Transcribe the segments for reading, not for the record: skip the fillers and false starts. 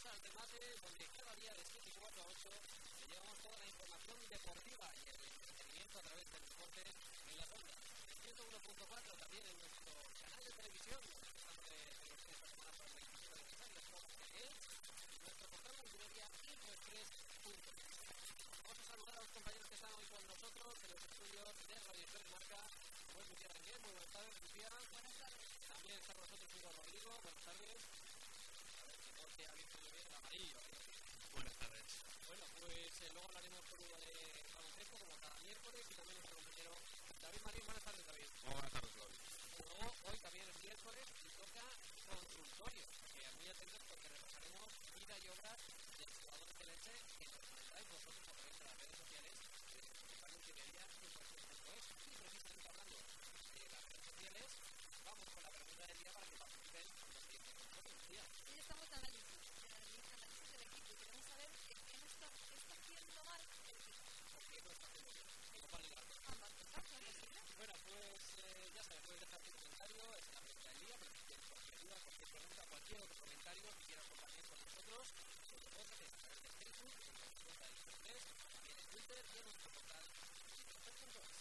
al debate, donde cada día de 7 y 4 a 8 te llevamos toda la información deportiva y el entretenimiento a través del deporte en las ondas. En 101.4 también en nuestro canal de televisión, en los fines de semana por el 27 de aniversario, y nuestro portal multimedia infoexpress.es. Vamos a saludar a los compañeros que están hoy con nosotros en los estudios de Radio Historia Marca. Pues Lucía Daniel, muy buenas tardes, Lucía. Buenas tardes. También está con nosotros Hugo Rodrigo, buenas tardes. A ver si no te ha visto yo bien el amarillo. Buenas tardes. Bueno, pues luego hablaremos con Hugo de baloncesto como cada miércoles y también nuestro compañero David Marín. Buenas tardes, David. Buenas tardes, Claudio. Luego, hoy también es miércoles y toca consultorio, que muy atentos porque repasaremos vida y obra de los jugadores de leche que nos mandáis vosotros a través de las redes sociales de Portal Multimedia infoexpress.es. Y precisamente hablando de las redes sociales, vamos con la pregunta del día para que participen los que nosotros día. Hoy estamos de análisis del equipo y queremos saber qué no está haciendo mal el equipo. ¿Por qué no está haciendo bien? ¿Cómo va a ligar? Ambas cosas, ¿no? Bueno, pues ya sabes, puedes dejar tu comentario, es la pregunta del día, pero si tienes cualquier duda, cualquier pregunta, cualquier otro comentario que quieras compartir con nosotros, pues lo puedes hacer a través de Facebook, en la cuenta de Internet, también en Twitter y en nuestro portal infoexpress.es.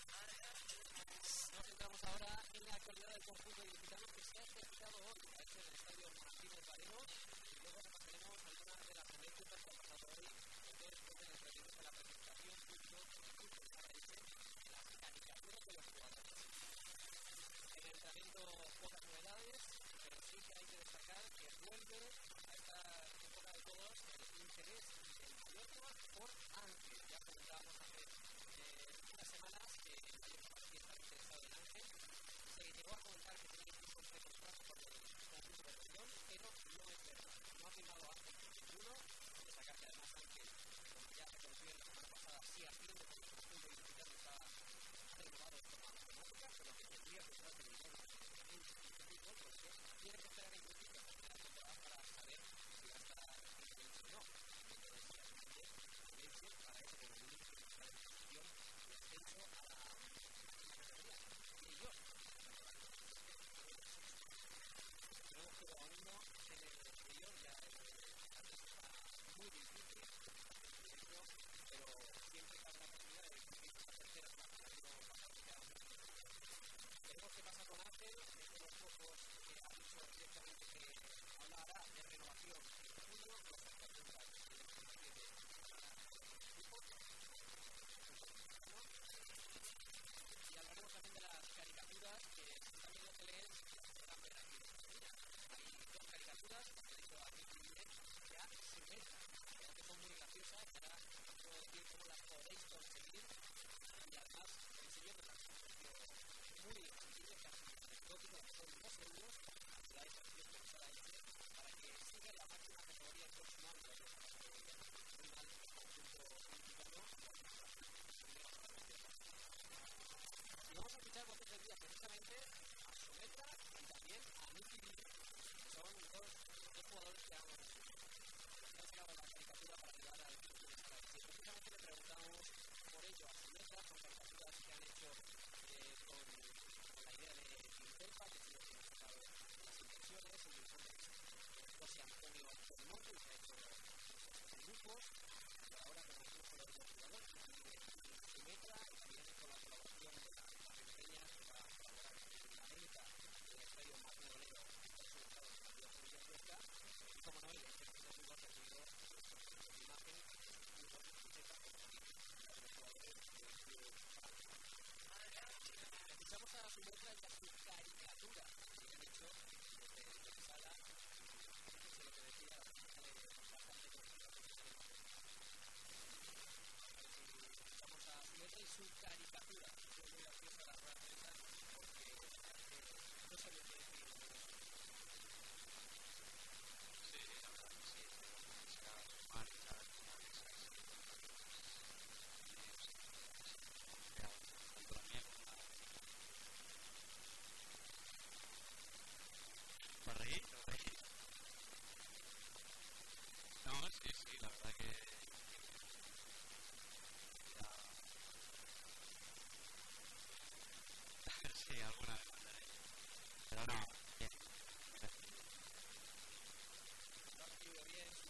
Nos centramos ahora en la actualidad del conjunto ilicitano que se ha ejecutado hoy a ese del estadio Martínez Valero y luego repasaremos algunas de las anécdotas que han pasado hoy después de entrevistas a la presentación justo en el fútbol paraense de las caricaturas de los jugadores. En el entrenamiento pocas novedades, pero sí que hay que destacar que vuelve a esta temporada de todos el interés del Mallorca por Ángel. Ya comentábamos hace unas semanas que el Mallorca parecía estar interesado en Ángel. Se llegó a comentar que tiene incluso un precontrato por el conjunto de región, pero no es verdad. No ha firmado Ángel con ninguno. Destacar que además Ángel, como ya se conoció la semana pasada, sí asciende porque el conjunto ilicitano está renovado de forma automática, pero que tendría que estar de dinero en el fútbol, porque tiene que esperar en principio a la temporada para saber si va a estar disponible o no. Entonces, silencio para eso, como el único que está en posición de ascenso a la categoría. Y yo, tenemos que aún no en el exterior, ya el ascenso está muy difícil, pero siempre cabe la posibilidad de que esta tercera plaza no pasa a quedar. Veremos qué pasa con Ángel, es de los pocos que ha dicho directamente que hablará de renovación en julio, con las caricaturas del equipo de equipo. Y hablaremos también de las caricaturas que también lo que leen podrán ver aquí en España. Hay dos caricaturas, como he dicho aquí en que ya se mezclan, que son muy graciosas, que ahora os puedo decir cómo las podéis conseguir y además consiguiéndolas a un precio muy accesible, casi anecdótico, son 2 euros, cantidad de precios por cada índice, para que siga en la máxima categoría el próximo año, que es la categoría muy mal del conjunto mexicano. Y vamos a escuchar voces del día precisamente a Sometra y también a Nicky Villa, que son dos jugadores que han sacado la caricatura para ayudar al club de Sala. Y precisamente le preguntamos por ello a Sometra, son caricaturas que han hecho con la idea de Interpa, que ha sido quien ha sacado las inversiones, el informe de José Antonio Monte, que ha hecho los grupos, y ahora con el grupo de los jugadores, Sometra, y también con la colaboración de la pequeña que va a colaborar en la venta del estadio más neolero en su estado de la provincia de Huesca, y como no, el ejército de fútbol recibido de imagen y por Sometra como también de los jugadores del club. Escuchamos a Sometra y a su caricatura que han hecho desde Sala, eso es lo que decía, bastante conocido. Escuchamos a Sometra y su caricatura, que es muy graciosa la rueda de prensa, porque no sabía qué decir. Sí, la verdad que sí, será normal y saber cómo es tanto la mía como la ¿para reír? No, sí, la verdad que sí, alguna vez mandaré, pero no, bien. Lo ha recibido bien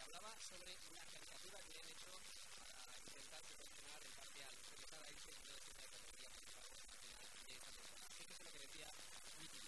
hablaba sobre una caricatura que le han hecho para intentar proporcionar el pase al regresar a irse de esta categoría principal de esta temporada. Así que es lo que decía Wiki.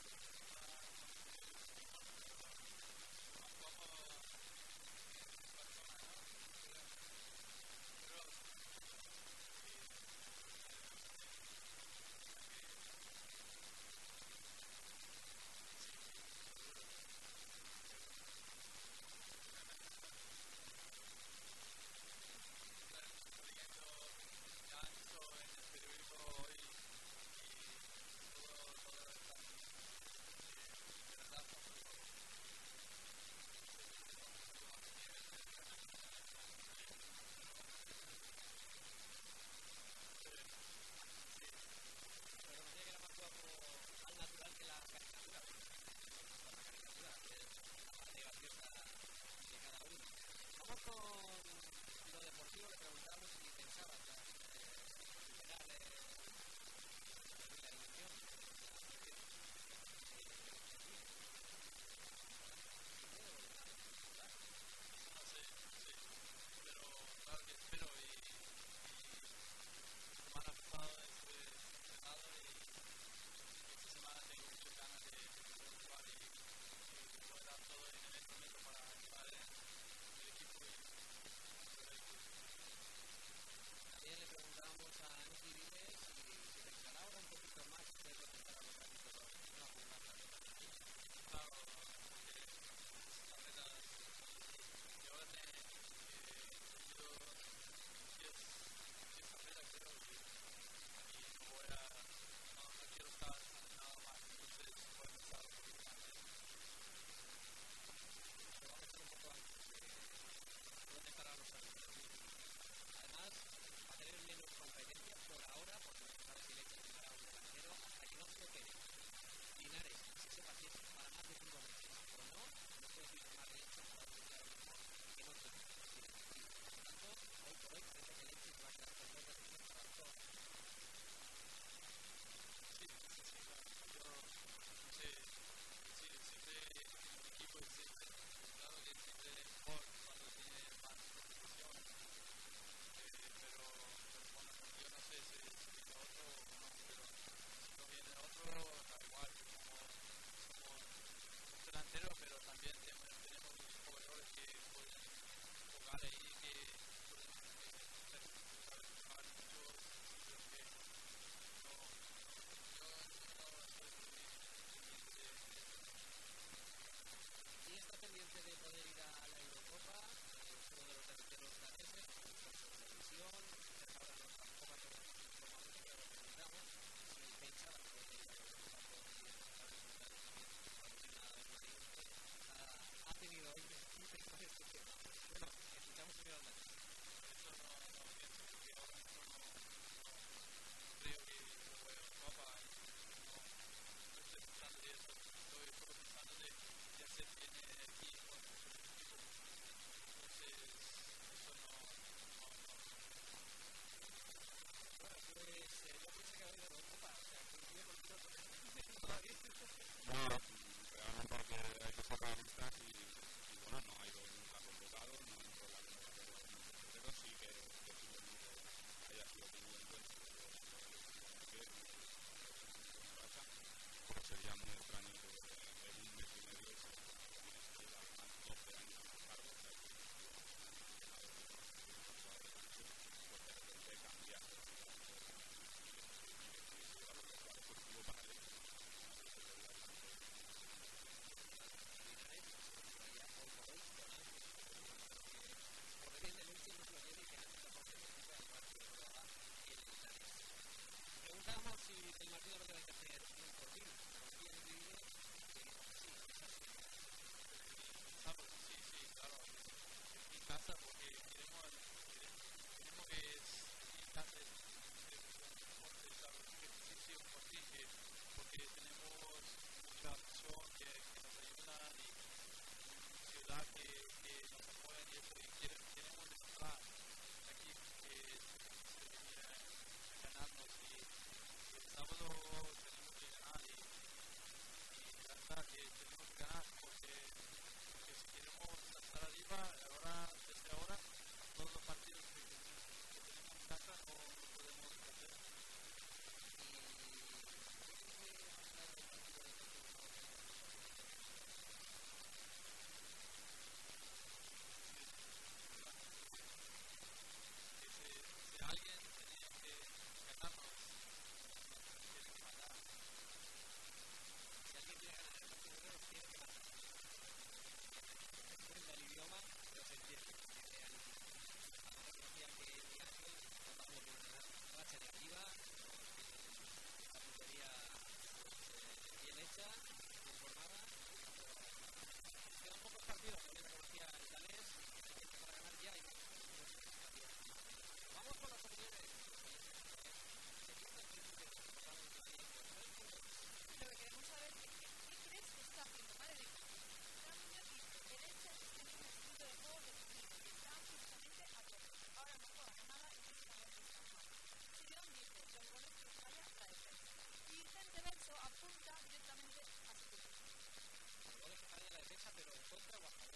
contra o a favor?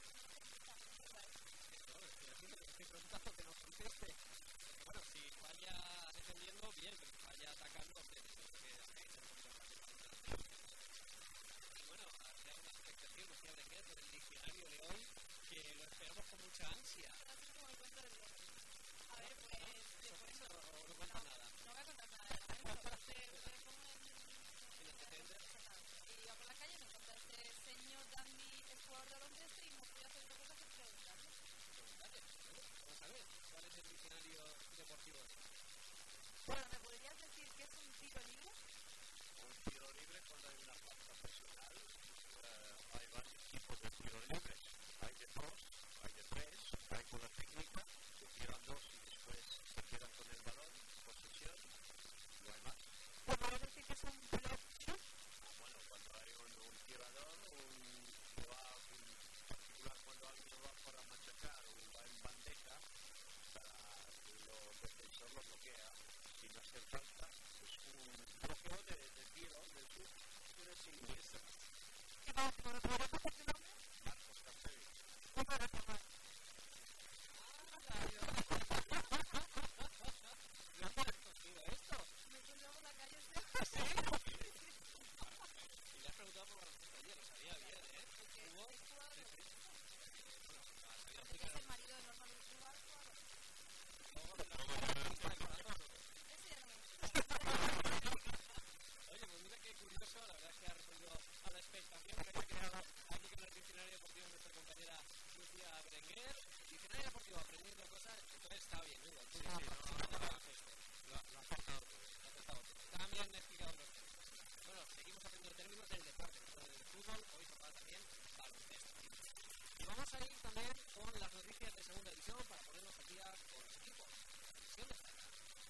Estoy preguntando que nos conteste. Bueno, si falla defendiendo, bien, pero si falla atacando, hombre, y bueno, hacia una expectación, Lucía Berenguer, por el diccionario de hoy, que lo esperamos con mucha ansia. Así como el cuento del lobo. A ver, pues... No cuenta nada. No voy a contar nada. Lo pongo en el antecedente. Y iba por la calle y me encontré a este señor dandy, es jugador de baloncesto, y no podía hacer otra cosa que preguntarle. Vamos a ver, ¿cuál es el diccionario deportivo? Bueno, ¿me podrías decir qué es un tiro libre? Un tiro libre cuando hay una plaza profesional. Hay varios tipos de tiro libres. Hay de 2, hay de 3, hay con la técnica, se tiran 2 y después se quedan con el balón, posesión, no hay más. ¿Podrías decir que es un block shot? Bueno, cuando hay un tirador, que va en particular cuando alguien va para machacar o va en bandeja, los defensores lo bloquea. Si no hace falta, es un bloqueo de tiro, de shoot, pero es inglés. ¿Qué va a hacer? ¿Me podrías decir tu nombre? Marcos Castelli. Muchas gracias, Marcos. ¿No has conseguido esto? Me encontramos en la calle. ¿Sí? Y le has preguntado por baloncesto ayer, lo sabía bien, ¿eh? ¿Hubo? Es jugador de Bueno, es el marido de Norman Lugar, jugador. luego me lo está de corazón. Ese ya no me gusta. Oye, pues mira qué curioso, la verdad es que ha respondido a la expectación que había creado aquí con el diccionario deportivo nuestra compañera Lucía Berenguer. Diccionario deportivo, aprendiendo cosas, entonces está bien, Hugo. Sí, no hagas esto. Lo ha acertado todo. También me he explicado los términos. Bueno, seguimos aprendiendo términos del deporte, del fútbol, hoy tocaba también baloncesto. Y vamos a ir también con las noticias de segunda división para ponernos al día con los equipos. División de Zara.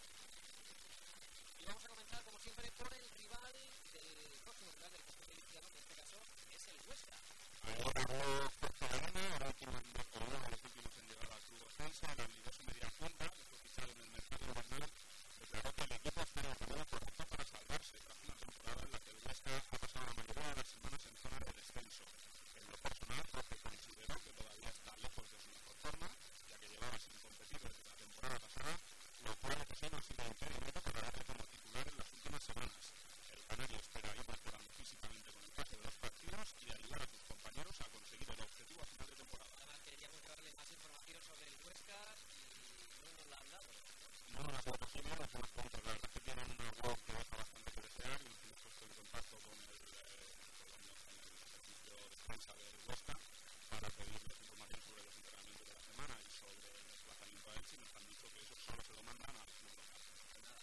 Y vamos a comenzar, como siempre, por el rival del próximo rival del Conjunto Ilicitano, que en este caso es el Huesca. Ahora no Jorge Arana, ahora último en Barcelona, de los últimos en llegar al Club Ostense, el habilidoso media punta, que fue fichado en el mercado invernal, declaró que el equipo espera el camino correcto para salvarse tras una temporada en la que el Huesca ha pasado la mayoría de las semanas en zona de descenso. En lo personal, Jorge consideró que todavía está lejos de su mejor forma, ya que llevaba sin competir desde la temporada pasada, lo cual no ha sido impedimento para darle como titular en las últimas semanas. El canario espera ir mejorando físicamente con el paso de los partidos y ayudar a sus compañeros a conseguir el objetivo a final de temporada. Además, queríamos llevarle más información sobre el Huesca y no nos la han dado. No ha sido posible, no hemos podido hablar. La verdad es que tienen una web que deja bastante que desear y nos hemos puesto en contacto con el servicio de prensa del Huesca para pedirles información sobre los entrenamientos de la semana y sobre el desplazamiento a Elche y nos han dicho que eso solo se lo mandan al club local. Nada,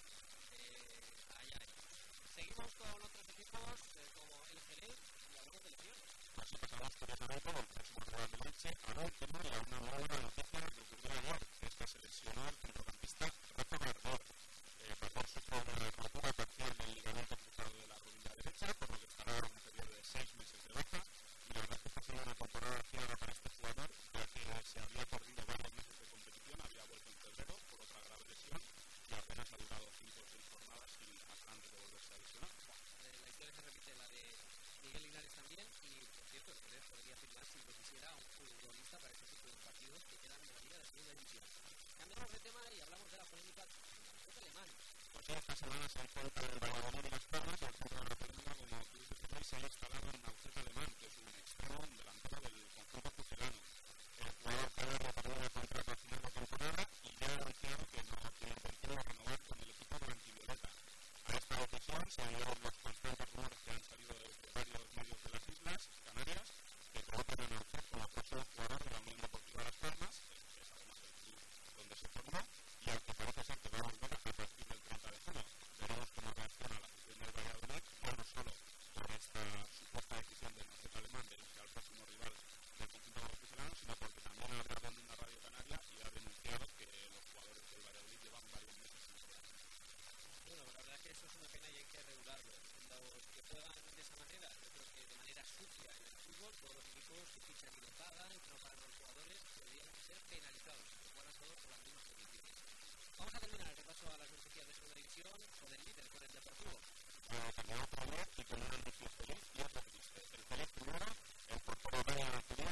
seguimos con otros equipos como el Jerez y hablamos de lesiones. Así pasamos curiosamente del próximo rival de Elche a la última y a una muy buena noticia que ocurrió ayer, que es que se lesionó el centrocampista Rafa Gardor. Gardor sufrió una rotura parcial del ligamento cruzado de la rodilla derecha, por lo que estará en un periodo de 6 meses de baja. Y la verdad es que está siendo una temporada ciega para este jugador, ya que se había perdido varios meses de competición, había vuelto en febrero por otra grave lesión y apenas ha durado 5 o 6 jornadas y antes de volverse a lesionar. La historia se repite, la de Miguel Linares también, y por cierto, el Jerez podría firmar si lo quisiera un futbolista para ese tipo de partidos que quedan de la Liga de Segunda División. Cambiamos de tema y hablamos de la polémica del alemán. Pues esta semana se enfrentan el Valladolid y Las Palmas y el centro de la polémica, como tú dices, se ha instalado en Naucet Alemán, que es un extremo, un delantero del conjunto pucelano. El jugador canario termina el contrato a final de temporada y ya ha anunciado que no tiene intención de renovar con el equipo blanquivioleta. A esta decisión se unieron los constantes rumores que han salido de varios medios de las Islas Canarias, que colocan a Naucet como próximo jugador de la Unión Deportiva Las Palmas, que es además el club donde se formó, y al que parece ser que va a volver a partir del 30 de junio. Veremos cómo reacciona la afición del Valladolid, ya no solo por esta supuesta decisión del Naucet alemán de irse al próximo rival del conjunto pucelano, sino porque también ha hablado en una radio canaria y ha denunciado que los jugadores del Valladolid llevan varios meses sin jugar. Bueno, la verdad es que eso es una pena y hay que regularlo. Los que juegan de esa manera, yo creo que de manera sucia en el fútbol, todos los equipos que fichan y no pagan, que no pagan a los jugadores, deberían ser penalizados, que juegan todos por las mismas condiciones. Vamos a terminar el repaso a las noticias de segunda división con el líder, con el Deportivo. Terminó por ayer y con un anuncio feliz y otro triste. El feliz primero, el portero Dani Alcubierre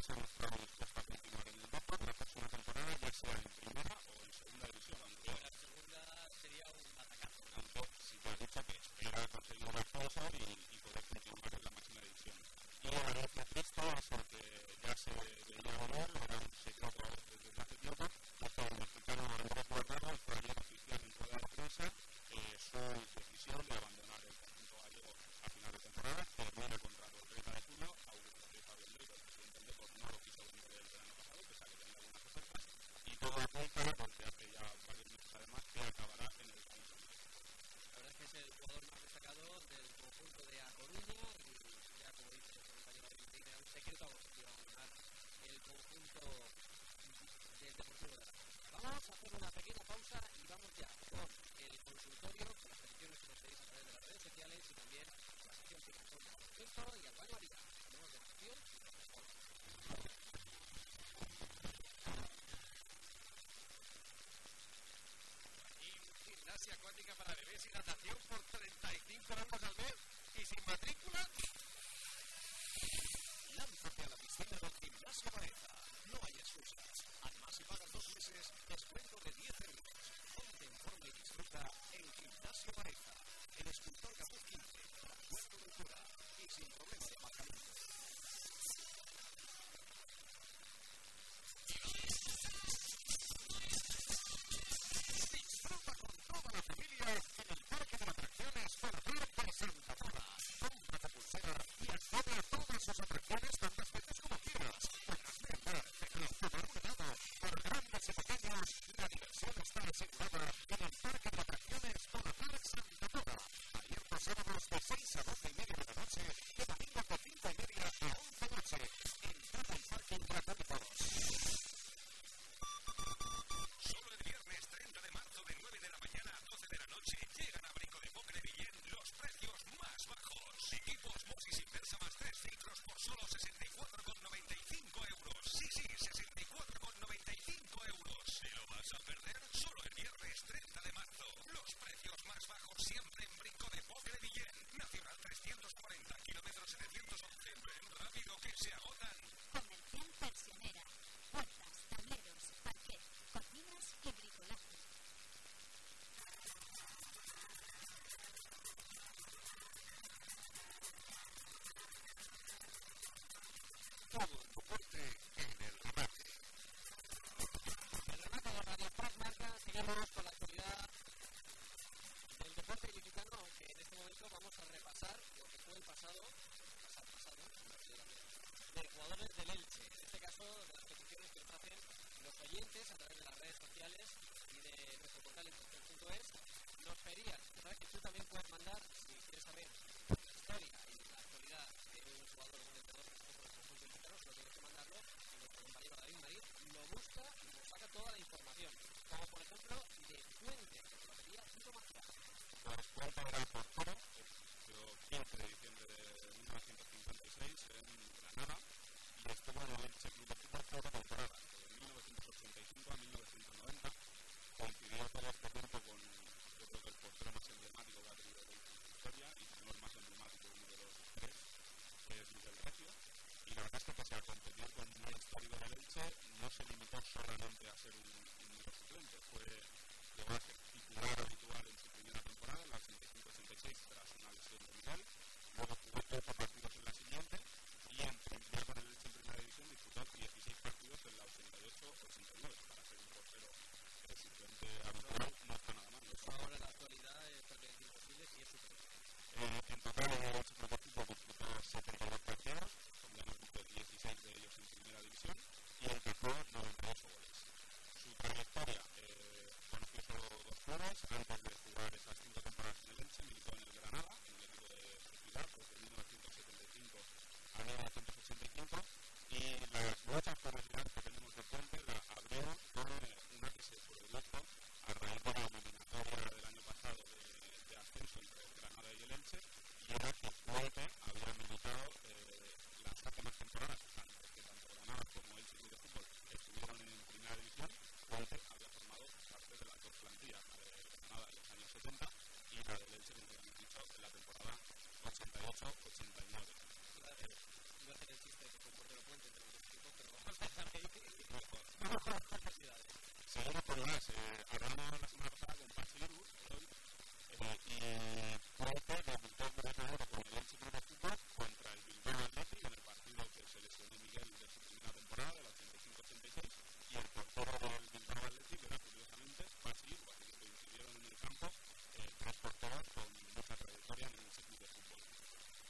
y poder continuar en la máxima división. Y la noticia triste es porque ya se veía venir, era un secreto desde hace tiempo, hasta el mexicano Andrés Guardado fue ayer oficial en rueda de prensa su decisión de abandonar el conjunto gallego a final de temporada, termina el contrato el 30 de junio, Pablo Andrés, el presidente del Depor, no lo quiso vender el verano pasado, pese a que tenía algunas ofertas, y todo apunta, porque hace ya varios meses además, que acabará en el país. La verdad es que es el jugador más destacado del conjunto de A Coruña y ya, como dice el compañero David, era un secreto que iba a abandonar el conjunto del Deportivo de la Coruña. Vamos a hacer una pequeña pausa y vamos ya con el consultorio, con las peticiones que nos pedís a través de las redes sociales y también la sección Picazón de baloncesto y al baño María. Tenemos de acción y de mejor. Gimnasia acuática para bebés y natación por 35 euros al mes y sin matrícula. Lánzate a la piscina del Gimnasio Baeza. No hay excusas. Además, si pagas 2 meses, descuento de 10 euros. Ponte en forma y disfruta en Gimnasio Baeza. El escultor Capuz 15, Puerto de Cura y sin problema de aparcamiento. Disfruta con toda la familia en el Parque de Atracciones Conatar de Santa Pola. Compra tu pulsera y accede a todas sus atracciones tantas veces como quieras. Podrás merendar, cenar, tomar un helado. Para grandes y pequeños, la diversión está asegurada en el Parque de Atracciones Conatar Santa Pola. Abierto sábados de 6 a 12:30 de la noche y domingos de 5:30 a 11 de la noche. Entrada y parking gratuitos. Solo el viernes 30 de marzo de 9 de la mañana a 12 de la noche llegan a Brinco de Pocre Villén los precios más bajos. Equipos Mosis Inversa más 3 filtros por solo 64,95 euros. Sí, 64,95 euros. ¿Te lo vas a perder? Solo el viernes 30 de marzo. Los precios más bajos siempre en Brinco de Pocre Villén. Nacional 340, kilómetro 711. Ven rápido que se agotan. Comercial Persianera. Puertas, tableros, parquet, cocinas y bricolaje. Todo el deporte en el remate. El remate de Radio Paz Marca, seguimos con la actualidad del deporte ilicitano, aunque en este momento vamos a repasar lo que fue el pasado de jugadores del Elche. En este caso, de las peticiones que nos hacen los oyentes a través de las redes sociales y de nuestro portal en.es. Nos pedían, sabes que tú también puedes mandar, si quieres saber la historia y la actualidad de un jugador o un entrenador que esté por el conjunto ilicitano, solo tienes que mandarlo y nuestro compañero David Marín lo busca y nos saca toda la información. Como por ejemplo, de Fuente, que lo pedía Tito Marcial. Pues Puente era portero, pero 15 de diciembre de 1956 en Granada y estuvo en el Elche Club de Fútbol toda la temporada, de 1985 a 1990. Coincidió todo este tiempo con, yo creo que el portero más emblemático que ha tenido el Elche en su historia, y si no el más emblemático, uno de los 3, que es Miguel Recio. Y la verdad es que pese a competir con un histórico del Elche, no se limitó solamente a ser un mero suplente, llegó a ser titular habitual en su primera temporada, en la 85-86, tras una lesión de Miguel. Luego jugó 8 partidos en la siguiente y ya con el Elche en primera división disputó 16 partidos en la 88-89. Para ser un portero suplente habitual no está nada mal. Ahora en la actualidad es prácticamente imposible si es suplente. En total en el Elche Club de Fútbol disputó 72 partidos, como ya hemos visto 16 de ellos en primera división y encajó 98 goles. Su trayectoria conoció solo 2 clubes antes de jugar esas 5 temporadas en el Elche. Militó en el Granada, en el equipo de su ciudad, desde 1975 a 1985, y las muchas curiosidades que tenemos de Fuente la abrieron con una que se produjo a raíz de la eliminatoria del año pasado de ascenso entre el Granada y el Elche, y era que Fuente había militado las últimas temporadas antes que tanto Granada como Elche Club de Fútbol estuvieron en primera división. Fuente había formado parte de las dos plantillas, la de Granada en los años 70 y la del Elche, como hemos dicho, en la temporada 88-89. Iba a hacer el chiste de que fue un portero Fuente entre los equipos, pero vamos a dejar ahí. Vamos con las curiosidades. Seguimos con más. Hablamos la semana pasada con Pachi Lirus, y Fuente debutó precisamente con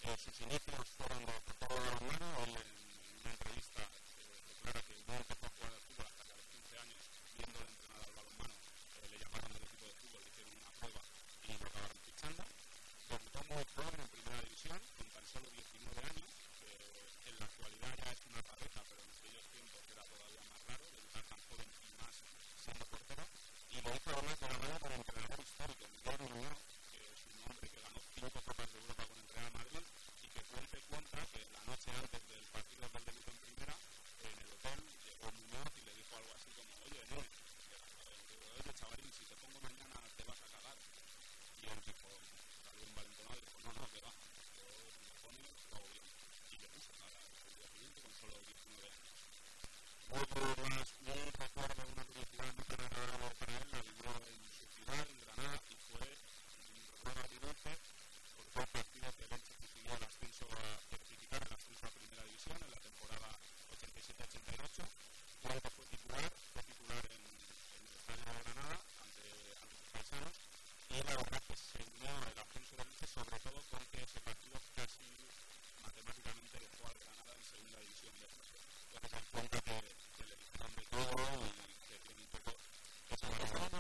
Sus inicios fueron de portero de balonmano. Él en una entrevista declara que no empezó a jugar al fútbol hasta que a los 15 años, viéndole entrenar al balonmano, le llamaron del equipo de fútbol, le hicieron una prueba y lo acabaron fichando. Debutó muy joven en primera división, con tan solo 19 años, que en la actualidad ya es una rareza, pero en aquellos tiempos era todavía más raro debutar tan joven y más siendo portero. Y lo hizo además de la mano con el entrenador histórico, Miguel Muñoz, que es un hombre que ganó 5 Copas de Europa con el Real Madrid y que cuenta que la noche antes del partido del debut en primera, en el hotel llegó Muñoz y le dijo algo así como: oye, chavalín, si te pongo mañana te vas a cagar. Y él dijo, salió envalentonado y dijo: no, que va, yo si me pone, lo hago bien. Y le puso nada el día siguiente con solo 19 años. Otro más, un recuerdo, una curiosidad muy agradable para él, la vivió en su ciudad, en Granada, y fue un recuerdo agridulce por todo el partido que el Elche consiguió el ascenso a certificar el ascenso a primera división en la temporada 87-88, cuando fue titular en el estadio de Granada ante sus paisanos, y la verdad que se unió el ascenso del Elche sobre todo porque ese partido casi matemáticamente dejó al Granada en segunda división de Francia. Entonces hay cuenta que le dijeron de todo y que tiene un poco ese mal recuerdo.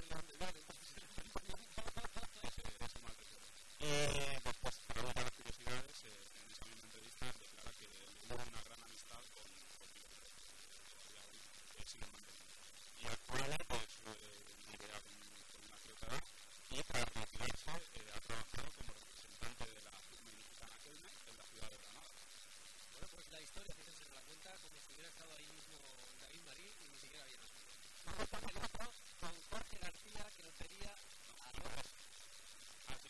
Después, para ver las curiosidades, en esa misma entrevista declara que hubo una gran amistad con Miguel, todavía hoy siguen manteniendo. Y actualmente vive con una cierta edad y tras retirarse ha trabajado como representante de la firma ilicitana Kelme en la ciudad de Granada. Bueno, pues la historia que se la cuenta como si hubiera estado ahí mismo David Marín y ni siquiera había nacido. Vamos con el otro, con Jorge García, que nos pedía a todos. Sí.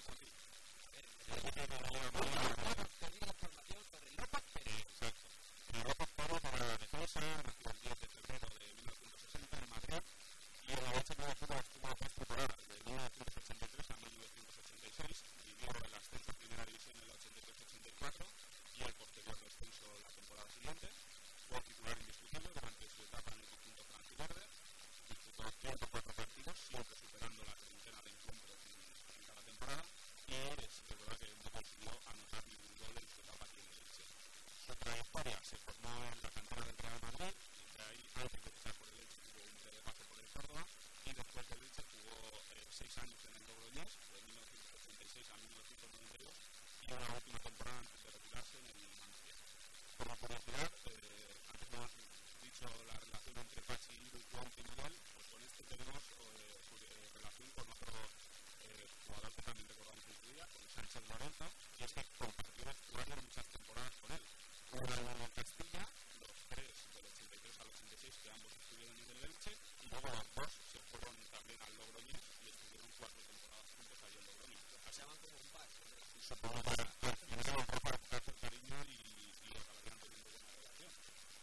A ver, nos pedía información sobre López Pérez. Exacto. López Pérez para la defensa, nació el 10 de febrero de 1960 en Madrid y en la Elche Club de Fútbol estuvo 3 temporadas, de 1983 a 1986, vivió el ascenso a primera división en la 83-84 y el posterior descenso la temporada siguiente. Fue titular indiscutible durante su etapa en el conjunto franjiverde, disputó 104 partidos, siempre superando la treintena de encuentros en cada temporada, y sí que es verdad que no consiguió anotar ningún gol en su etapa aquí en el Elche. Su trayectoria se formó en la cantera del Real Madrid, y de ahí, antes de pasar por el Elche, tuvo un breve paso por el Córdoba, y después del Elche jugó 6 años en el Logroñés, de 1986 a 1992, y una última temporada antes de retirarse en el Numancia. Por la curiosidad, antes no hemos dicho la relación entre Pachi, Juan y Miguel, pues con este tenemos su relación con otro jugador que también recordamos en su día, con Sánchez Lorenzo, y es que compartió vestuario en muchas temporadas con él. Una en Castilla, los 3 del 83 al 86 que ambos estuvieron en el Elche, y luego los 2 se fueron también al Logroñés y estuvieron 4 temporadas juntos ahí en Logroñés. Pasaban como un pack. Supongo que al final para hacer cariño y acabarían teniendo buena relación.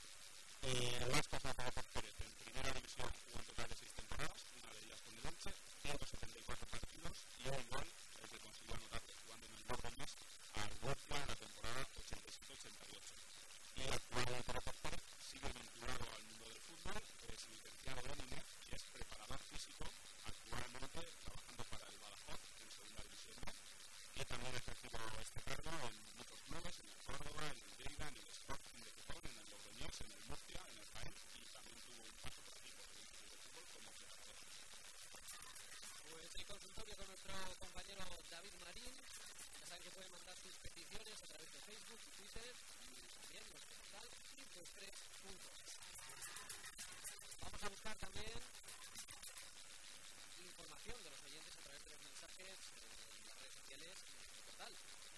Las cosas de López Pérez en primera división jugó un total de 6 temporadas, una de ellas con el Elche, 174 partidos y un gol, el que consiguió anotarle jugando en el Logroñés al Murcia en la temporada 87-88. Y actualmente López Pérez sigue vinculado al mundo del fútbol, es licenciado en INEF y es preparador físico, actualmente trabajando para el Badajoz en segunda división B, y también ha ejercido este cargo en muchos clubes, en el Córdoba, en el Lleida, en el Sporting de Gijón, en el Logroñés, en el Murcia, en el Jaén, y también tuvo un paso por aquí por el club de fútbol como preparador. Pues el consultorio con nuestro compañero David Marín. Ya saben que pueden mandar sus peticiones a través de Facebook y Twitter y también nuestro portal triple3.es. Vamos a buscar también información de los oyentes a través de los mensajes en las redes sociales y en nuestro portal.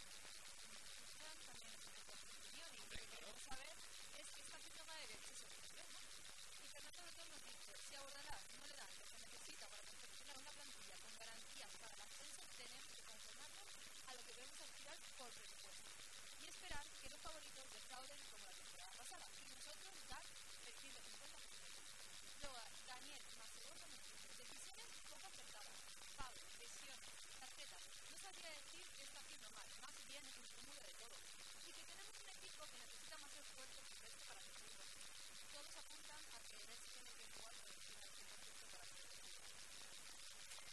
También es una opinión y lo que queremos saber es que esta firma de derechos es ¿no? Y Fernando Bretón nos dice, si a Bordalás no le dan lo que necesita para confeccionar una plantilla con garantías para el ascenso, tenemos que conformarnos a lo que debemos aspirar por presupuesto y esperar que los favoritos defrauden como la temporada pasada y nosotros dar el 150%. Luego, Daniel Macedonio nos dice, decisiones poco acertadas, pagos, lesiones, tarjetas. No sabría decir que está haciendo mal, más bien es un cúmulo de todo. Y que tenemos un equipo que necesita más esfuerzo que el resto para conseguirlo. Todos apuntan a que el Elche tiene que jugar por encima del 100% para conseguirlo.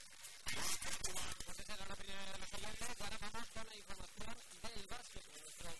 Pues esa era la opinión de los oyentes. Ahora vamos con la información del básquet con nuestro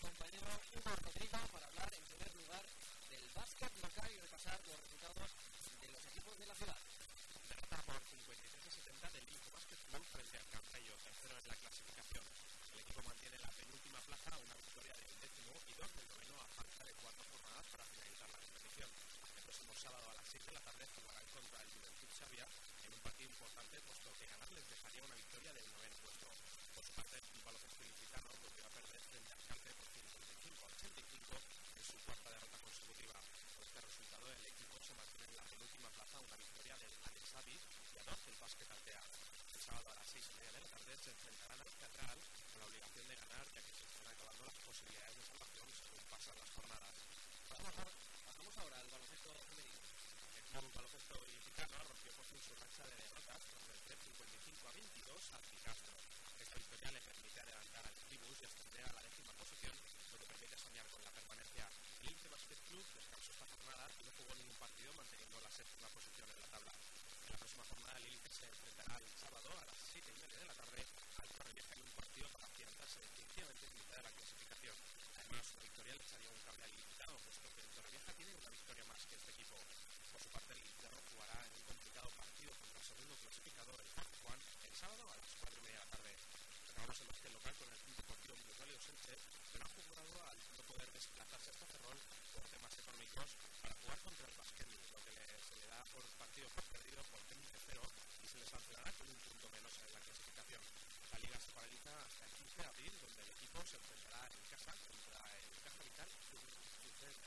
baloncesto femenino. El Club Baloncesto Ilicitano rompió por fin su racha de derrotas tras vencer 55-22 al Picastro. Esta victoria le permite adelantar al Tribus y ascender a la 10ª posición, lo que permite soñar con la permanencia. El Elche Basket Club descansó esta jornada y no jugó ningún partido, manteniendo la 7ª posición en la tabla. En la próxima jornada el Elche se enfrentará el sábado a las 7:30 de la tarde al Torrevieja en un partido para afianzarse definitivamente en mitad de la clasificación. Además, la victoria le echaría un cable al Ilicitano, puesto que el Torrevieja tiene una victoria más que este equipo. Por su parte, el Ilicitano jugará en un complicado partido contra el segundo clasificado, el San Juan, el sábado a las 4:30 de la tarde. Acabamos el básquet local con el Club Deportivo Minusválidos Elche, pero ha jugado al no poder desplazarse hasta Ferrol por temas económicos para jugar contra el Basquetbol, lo que se le da por partido por perdido por 20-0 y se les sancionará con un punto menos en la clasificación. La liga se paraliza hasta el 15 de abril, donde el equipo se enfrentará en casa contra el Caja Vital Sub-17.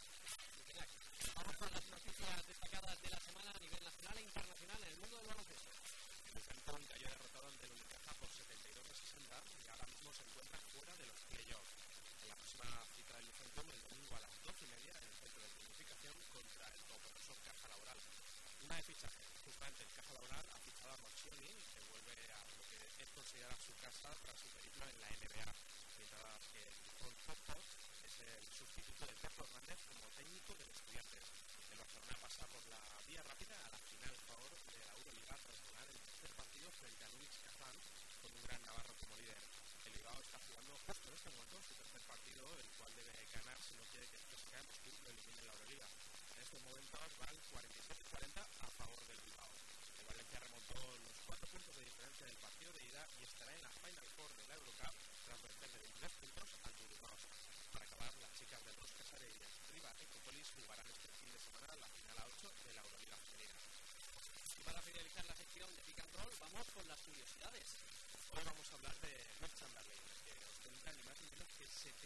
Vamos con las noticias destacadas de la semana a nivel nacional e internacional en el mundo del baloncesto. El Vicentón cayó derrotado ante el Unicaja por 72-60 y ahora mismo se encuentra fuera de los playoffs. En la próxima cita del Vicentón, el domingo a las 12:30 en el centro de tecnificación contra el todopoderoso Caja Laboral. Una de fichaje, justamente el Caja Laboral ha fichado a Marcioni, que vuelve a lo que es considerada su casa tras su periplo en la NBA, mientras que el Front Fox es el sustituto de Pedro Hernández como técnico del Estudiantes. El Barcelona pasa por la vía rápida a la final a favor de la Euroliga tras ganar el tercer partido frente a Luis Kazán con un gran Navarro como líder. El Bilbao está jugando justo en este momento su tercer partido, el cual debe ganar si no quiere que el CSKA Moscú lo elimine en la Euroliga. En estos momentos van 47-40 a favor del Bilbao. El Valencia remontó los 4 puntos de diferencia del partido de ida y estará en la Final Four de la Eurocup tras vencer de 23 puntos al Turinaos. Para acabar, las chicas del Dos Casareñas Riva Ecopolis jugarán este fin de semana la final a 8 de la Euroliga femenina. Y para finalizar la sección de Pick and Roll, vamos con las curiosidades. Hoy vamos a hablar de Will Chamberlain, que ostenta ni más ni menos que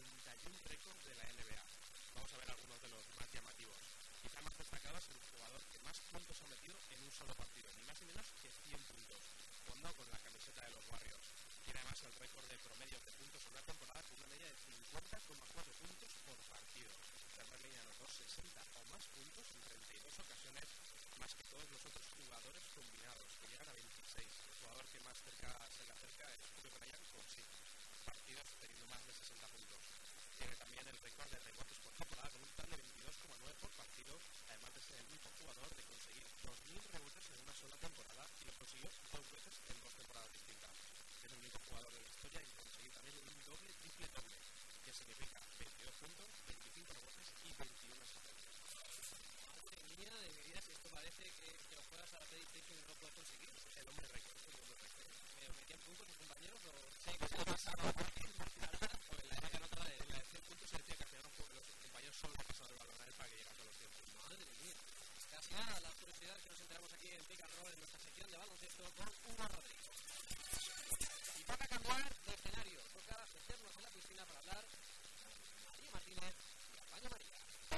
71 récords de la NBA. Vamos a ver algunos de los más llamativos. Quizá más destacado es el jugador que más puntos ha metido en un solo partido, ni más ni menos que 100 puntos, jugando con la camiseta de los Warriors. Tiene además el récord de promedio de puntos en una temporada con una media de 50,4 puntos por partido. Chamberlain anotó 60 o más puntos en 32 ocasiones, más que todos los otros jugadores combinados, que llegan a 26. El jugador que más cerca se le acerca es Kobe Bryant con 7 partidos teniendo más de 60 puntos. Tiene también el récord de rebotes por temporada con un total de 22,9 por partido, además de ser el único jugador de conseguir 2.000 rebotes en una sola temporada y lo consiguió 2 veces en 2 temporadas distintas. Es el único jugador de la historia en conseguir también un doble triple-doble, que significa 22 puntos, 25 rebotes y 21 asistencias. Madre mía de mi vida, si esto parece que lo juegas a la PlayStation y no lo puedes conseguir. El hombre récord, el hombre récord. ¿Me metían puntos sus compañeros o sé que se lo pasaba? O en la época nota de la de 100 puntos se decía que al final los compañeros solo han pasado el balón a él para que llegase a los 100 puntos. Madre mía. Casi nada las curiosidades que nos enteramos aquí en Pick and Roll en nuestra sección de baloncesto con Hugo Rodríguez. Y toca cambiar de escenario, toca meternos en la piscina para hablar con María Martínez y Apaño María.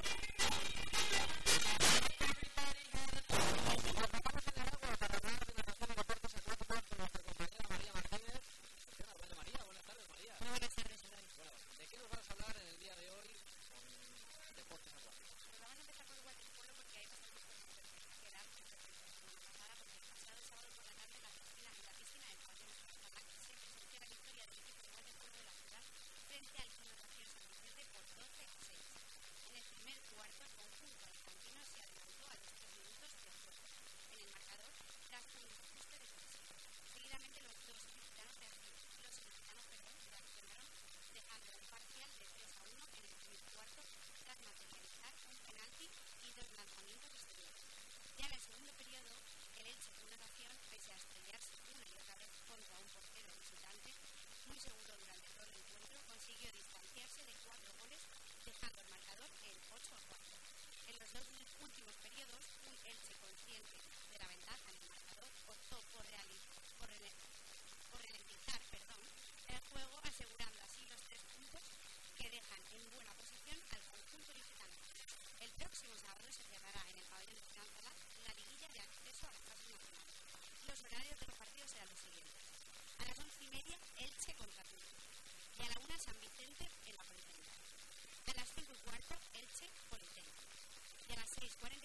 Nos tocamos en el agua para hablar de natación y deportes acuáticos con nuestra compañera María Martínez. Apaño María, buenas tardes María. Muy buenas tardes, Eloy. Bueno, ¿de qué nos vas a hablar en el día de hoy con deportes acuáticos? Pues vamos a empezar por el waterpolo porque hay bastantes cosas perfectas que dar respecto a la semana pasada, porque el pasado sábado por la tarde en la piscina del pabellón Salac se presenció la victoria del equipo de waterpolo de la ciudad frente al Fundación San Vicente por 12-6. En el primer cuarto, el conjunto alcantino se adelantó a los 3 minutos del juego en el marcador tras un ajuste defensivo. Seguidamente los ilicitanos reaccionaron dejando el parcial de 3-1 en el primer cuarto tras materializar un penalti y 2 lanzamientos exteriores. Ya en el segundo periodo, el Elche Fundación, pese a estrellarse una y otra vez contra un portero visitante, muy seguro durante todo el encuentro, consiguió distanciarse de 4 goles, dejando el marcador en 8-4. En los 2 últimos periodos, un Elche consciente de la ventaja en el marcador optó por ralentizar el juego, asegurando así los 3 puntos que dejan en buena posición al conjunto ilicitano. El próximo sábado se cerrará en el pabellón de Salac la liguilla de acceso a la fase nacional. Los horarios de los partidos serán los siguientes: a las 11:30 Elche contra Turín y a la 1 San Vicente en la Politécnica. A las 5:15 Elche Politécnica y a las 6:40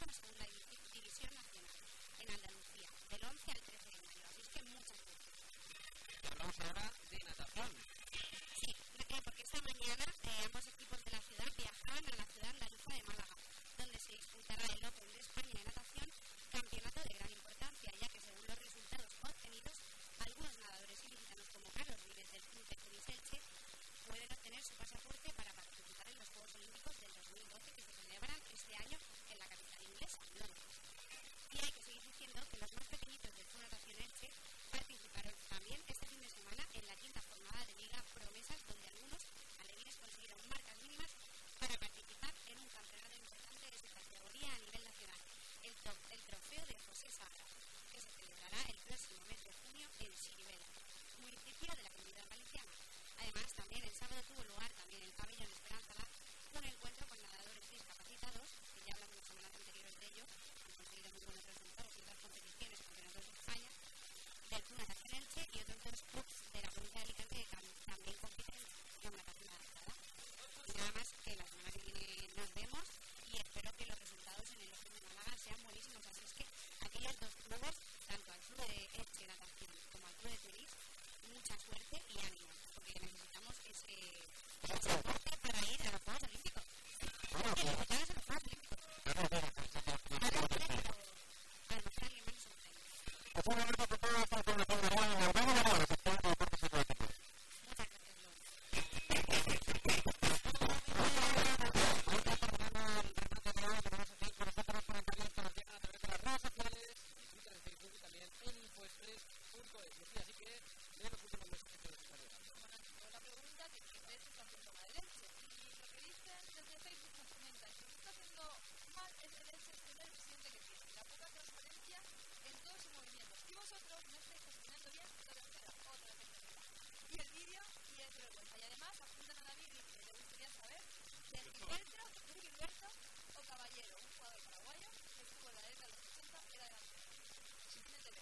ascenso a la segunda división nacional en Andalucía, del 11 al 13 de mayo. Así es que muchas gracias. Hablamos ahora de natación. Sí, porque esta mañana ambos equipos de la ciudad viajaban a la ciudad andaluza de Málaga, donde se disputará el Open de España de natación, campeonato de gran importancia, ya que según los resultados obtenidos, algunos nadadores ilicitanos como Carlos Vives del Club de Tenis Elche pueden obtener su pasaporte para participar en los Juegos Olímpicos del 2012 que se celebran este año en la capital inglesa, Londres. Y hay que seguir diciendo que los más pequeñitos del Club Natación Elche participaron también este fin de semana en la quinta jornada de Liga Promesas, donde algunos alevines consiguieron marcas mínimas para participar en un campeonato importante de su categoría a nivel nacional, el trofeo de José Sagra, que se celebrará el próximo mes de junio en Sirivela, municipio de la Comunidad Valenciana. Además, también el sábado tuvo lugar también en el pabellón Esperanza un encuentro con nadadores discapacitados, que ya hablamos las semanas anteriores de ello, han conseguido muy buenos resultados en otras competiciones, campeonatos de España, del Club Natación Elche y otros dos clubs de la provincia de Alicante que también compiten en natación adaptada. Y nada más, que la semana que viene nos vemos y espero que los resultados en el Open de Málaga sean buenísimos. Así es que aquellos dos clubes, tanto al Club de Elche Natación como al Club de Tenis, mucha suerte y ánimo, porque necesitamos ese soporte para ir a los Juegos Olímpicos. Necesitamos a los Juegos Olímpicos. A lo mejor alguien más nos sorprende. Muchas gracias, Luz. Así que no nos últimos mensajes que nos están llegando. La pregunta que es está haciendo mal el Elche. Y lo que dicen desde Facebook nos comentan que está haciendo mal el Elche es tener el presidente que tiene. La poca transparencia en todo su movimiento. Y vosotros no estáis gestionando bien la tercera, otra tercera. Y el vídeo y es vergüenza. Y además apuntan a David y dice, le gustaría saber si es Gilberto o Caballero, un jugador paraguayo que estuvo en la década de los 80 era delantero. Si tiene TV.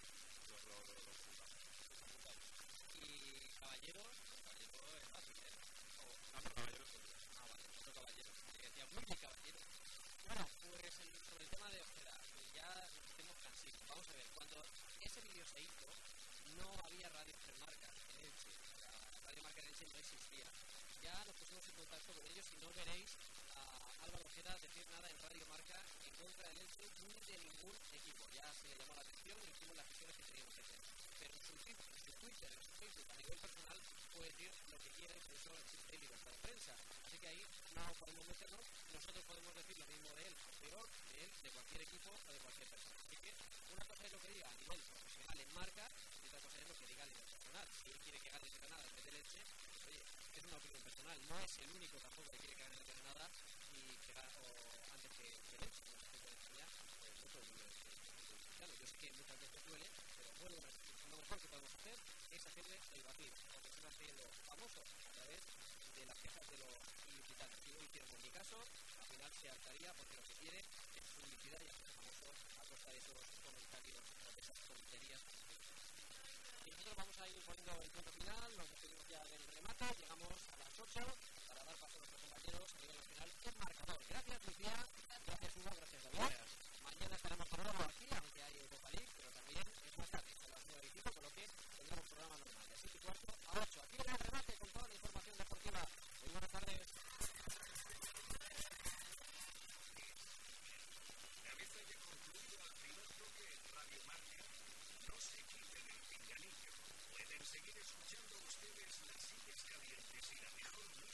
Y Caballero es fácil, ¿eh? Caballero. Otro Caballero. Decía muy Caballero. Bueno, pues sobre el tema de Ojeda, ya tenemos cansinos. Vamos a ver, cuando ese vídeo se hizo, no había Radio Marca en Elche. La Radio Marca en Elche no existía. Ya nos pusimos en contacto con ellos y no veréis a Álvaro Ojeda decir nada en Radio Marca en contra del Elche ni de ningún equipo. Ya se le llamó la atención y hicimos las gestiones que teníamos que hacer. Pero en su Twitter, en su Facebook, a nivel personal, puede decir lo que quiere, por eso existe libertad de prensa. Así que ahí no podemos meternos, nosotros podemos decir lo mismo de él, peor de él, de cualquier equipo o de cualquier persona. Así que una cosa es lo que diga a nivel profesional en Marca y otra cosa es lo que diga a nivel personal. Si él quiere que gane el Granada en vez de Elche, pues, oye, es una opinión personal, no es el único tampoco que quiere que gane el Granada y que antes que Elche, como se puede España, pues no todo el mundo es cristiano. Yo sé que muchas veces duele, pero bueno, lo mejor que podemos hacer es hacerle el batir, o que se va haciendo famoso a través de las quejas de los ilicitanos. Si no hicieron en mi caso, al final se alzaría porque lo que quiere es publicidad y hacer famoso a costa de esos comentarios o de esas tonterías. Y nosotros vamos a ir poniendo el punto final, nos despedimos ya del remate, llegamos a las 8 para dar paso a nuestros compañeros a nivel nacional en marcador. Gracias, Lucía, gracias, Hugo, gracias, David. Mañana estaremos de nuevo aquí, aunque hay Europa League, pero también es más tarde, a las 9:05, con lo que tendremos programa normal, de 7:15 a 8. Aquí viene el remate con toda la información deportiva. Muy buenas tardes. Cabeza ya concluido al primer bloque en Radio Marca. No se quiten el pinganillo. Pueden seguir escuchando ustedes las sillas calientes y la mejor música.